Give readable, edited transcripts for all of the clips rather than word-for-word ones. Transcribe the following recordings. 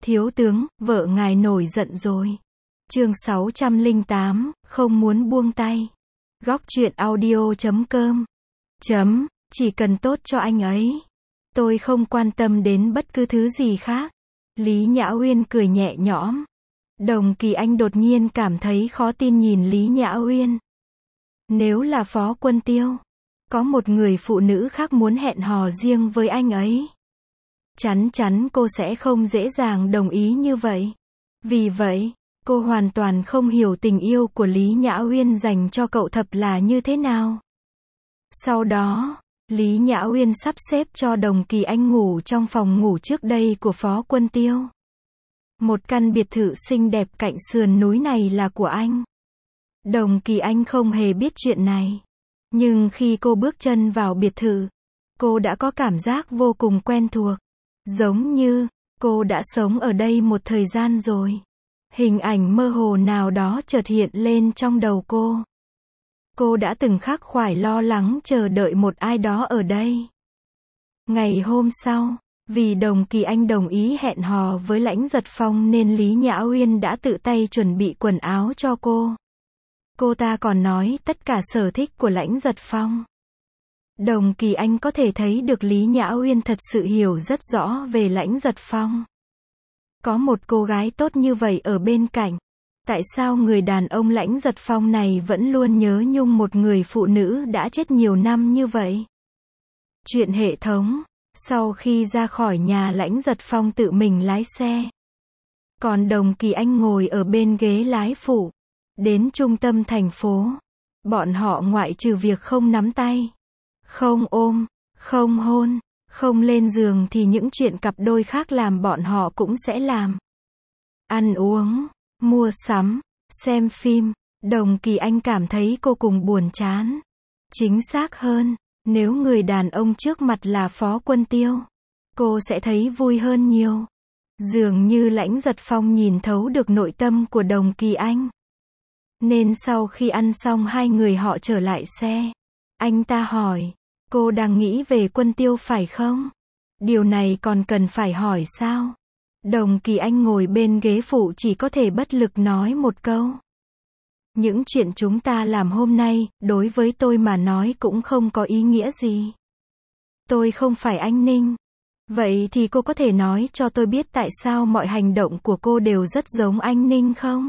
Thiếu tướng, vợ ngài nổi giận rồi. Chương 608, không muốn buông tay. Góc truyện audio.com. Chỉ cần tốt cho anh ấy. Tôi không quan tâm đến bất cứ thứ gì khác. Lý Nhã Uyên cười nhẹ nhõm. Đồng Kỳ Anh đột nhiên cảm thấy khó tin nhìn Lý Nhã Uyên. Nếu là Phó Quân Tiêu, có một người phụ nữ khác muốn hẹn hò riêng với anh ấy, chắn chắn cô sẽ không dễ dàng đồng ý như vậy. Vì vậy, cô hoàn toàn không hiểu tình yêu của Lý Nhã Uyên dành cho cậu thập là như thế nào. Sau đó, Lý Nhã Uyên sắp xếp cho Đồng Kỳ Anh ngủ trong phòng ngủ trước đây của Phó Quân Tiêu. Một căn biệt thự xinh đẹp cạnh sườn núi này là của anh. Đồng Kỳ Anh không hề biết chuyện này. Nhưng khi cô bước chân vào biệt thự, cô đã có cảm giác vô cùng quen thuộc. Giống như, cô đã sống ở đây một thời gian rồi. Hình ảnh mơ hồ nào đó chợt hiện lên trong đầu cô. Cô đã từng khắc khoải lo lắng chờ đợi một ai đó ở đây. Ngày hôm sau, vì Đồng Kỳ Anh đồng ý hẹn hò với Lãnh Giật Phong nên Lý Nhã Uyên đã tự tay chuẩn bị quần áo cho cô. Cô ta còn nói tất cả sở thích của Lãnh Giật Phong. Đồng Kỳ Anh có thể thấy được Lý Nhã Uyên thật sự hiểu rất rõ về Lãnh Giật Phong. Có một cô gái tốt như vậy ở bên cạnh. Tại sao người đàn ông Lãnh Giật Phong này vẫn luôn nhớ nhung một người phụ nữ đã chết nhiều năm như vậy? Chuyện hệ thống. Sau khi ra khỏi nhà, Lãnh Giật Phong tự mình lái xe. Còn Đồng Kỳ Anh ngồi ở bên ghế lái phụ. Đến trung tâm thành phố, bọn họ ngoại trừ việc không nắm tay, không ôm, không hôn, không lên giường thì những chuyện cặp đôi khác làm bọn họ cũng sẽ làm. Ăn uống, mua sắm, xem phim. Đồng Kỳ Anh cảm thấy cô cùng buồn chán. Chính xác hơn, nếu người đàn ông trước mặt là Phó Quân Tiêu, cô sẽ thấy vui hơn nhiều. Dường như Lãnh Giật Phong nhìn thấu được nội tâm của Đồng Kỳ Anh. Nên sau khi ăn xong hai người họ trở lại xe. Anh ta hỏi, cô đang nghĩ về Quân Tiêu phải không? Điều này còn cần phải hỏi sao? Đồng Kỳ Anh ngồi bên ghế phụ chỉ có thể bất lực nói một câu. Những chuyện chúng ta làm hôm nay, đối với tôi mà nói cũng không có ý nghĩa gì. Tôi không phải anh Ninh. Vậy thì cô có thể nói cho tôi biết tại sao mọi hành động của cô đều rất giống anh Ninh không?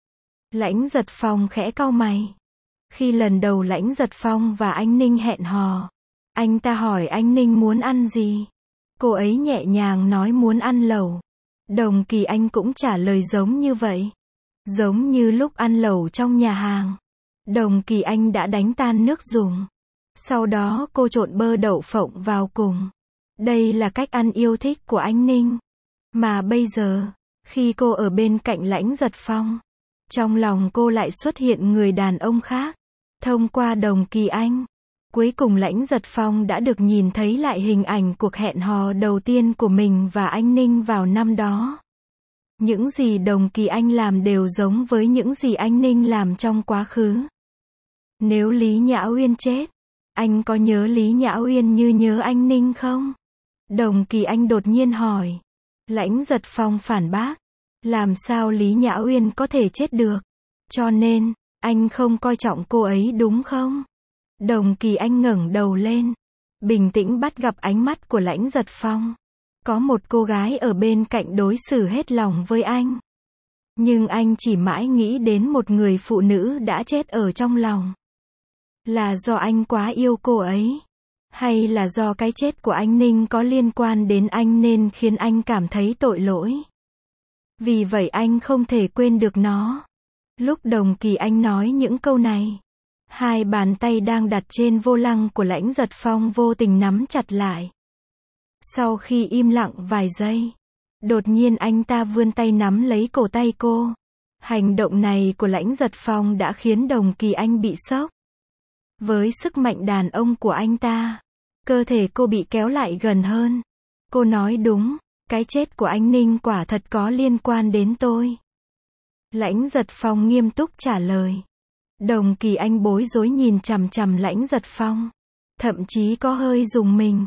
Lãnh Giật Phong khẽ cau mày. Khi lần đầu Lãnh Giật Phong và anh Ninh hẹn hò, anh ta hỏi anh Ninh muốn ăn gì. Cô ấy nhẹ nhàng nói muốn ăn lẩu. Đồng Kỳ Anh cũng trả lời giống như vậy. Giống như lúc ăn lẩu trong nhà hàng. Đồng Kỳ Anh đã đánh tan nước dùng. Sau đó cô trộn bơ đậu phộng vào cùng. Đây là cách ăn yêu thích của anh Ninh. Mà bây giờ, khi cô ở bên cạnh Lãnh Giật Phong, trong lòng cô lại xuất hiện người đàn ông khác. Thông qua Đồng Kỳ Anh, cuối cùng Lãnh Giật Phong đã được nhìn thấy lại hình ảnh cuộc hẹn hò đầu tiên của mình và anh Ninh vào năm đó. Những gì Đồng Kỳ Anh làm đều giống với những gì anh Ninh làm trong quá khứ. Nếu Lý Nhã Uyên chết, anh có nhớ Lý Nhã Uyên như nhớ anh Ninh không? Đồng Kỳ Anh đột nhiên hỏi. Lãnh Giật Phong phản bác. Làm sao Lý Nhã Uyên có thể chết được? Cho nên, anh không coi trọng cô ấy đúng không? Đồng Kỳ Anh ngẩng đầu lên, bình tĩnh bắt gặp ánh mắt của Lãnh Giật Phong. Có một cô gái ở bên cạnh đối xử hết lòng với anh. Nhưng anh chỉ mãi nghĩ đến một người phụ nữ đã chết ở trong lòng. Là do anh quá yêu cô ấy? Hay là do cái chết của anh Ninh có liên quan đến anh nên khiến anh cảm thấy tội lỗi? Vì vậy anh không thể quên được nó. Lúc Đồng Kỳ Anh nói những câu này, hai bàn tay đang đặt trên vô lăng của Lãnh Giật Phong vô tình nắm chặt lại. Sau khi im lặng vài giây, đột nhiên anh ta vươn tay nắm lấy cổ tay cô. Hành động này của Lãnh Giật Phong đã khiến Đồng Kỳ Anh bị sốc. Với sức mạnh đàn ông của anh ta, cơ thể cô bị kéo lại gần hơn. Cô nói đúng, cái chết của anh Ninh quả thật có liên quan đến tôi. Lãnh Giật Phong nghiêm túc trả lời. Đồng Kỳ Anh bối rối nhìn chằm chằm Lãnh Giật Phong. Thậm chí có hơi rùng mình.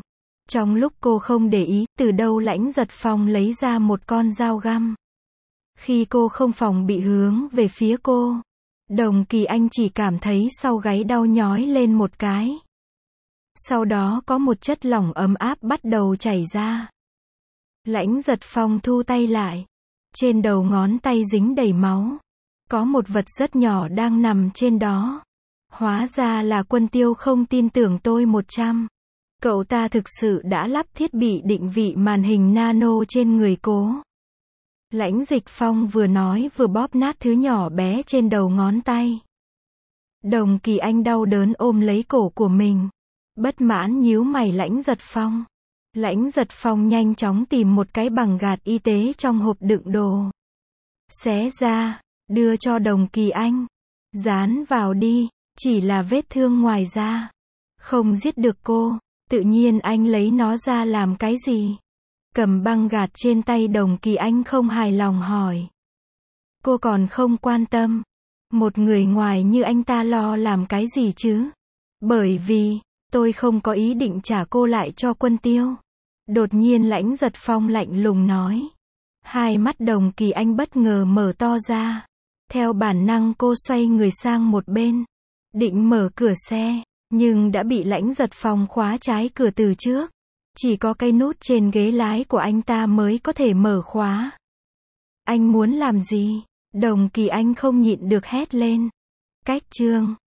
Trong lúc cô không để ý, từ đâu Lãnh Giật Phong lấy ra một con dao găm. Khi cô không phòng bị hướng về phía cô, Đồng Kỳ Anh chỉ cảm thấy sau gáy đau nhói lên một cái. Sau đó có một chất lỏng ấm áp bắt đầu chảy ra. Lãnh Giật Phong thu tay lại. Trên đầu ngón tay dính đầy máu. Có một vật rất nhỏ đang nằm trên đó. Hóa ra là Quân Tiêu không tin tưởng tôi 100. Cậu ta thực sự đã lắp thiết bị định vị màn hình nano trên người cô. Lãnh Dịch Phong vừa nói vừa bóp nát thứ nhỏ bé trên đầu ngón tay. Đồng Kỳ Anh đau đớn ôm lấy cổ của mình. Bất mãn nhíu mày Lãnh Giật Phong. Lãnh Giật Phong nhanh chóng tìm một cái bằng gạt y tế trong hộp đựng đồ. Xé ra, đưa cho Đồng Kỳ Anh. Dán vào đi, chỉ là vết thương ngoài da. Không giết được cô, tự nhiên anh lấy nó ra làm cái gì? Cầm băng gạt trên tay Đồng Kỳ Anh không hài lòng hỏi. Cô còn không quan tâm. Một người ngoài như anh ta lo làm cái gì chứ? Bởi vì, tôi không có ý định trả cô lại cho Quân Tiêu. Đột nhiên Lãnh Giật Phong lạnh lùng nói. Hai mắt Đồng Kỳ Anh bất ngờ mở to ra. Theo bản năng cô xoay người sang một bên. Định mở cửa xe, nhưng đã bị Lãnh Giật Phong khóa trái cửa từ trước. Chỉ có cái nút trên ghế lái của anh ta mới có thể mở khóa. Anh muốn làm gì? Đồng Kỳ Anh không nhịn được hét lên. Cách chương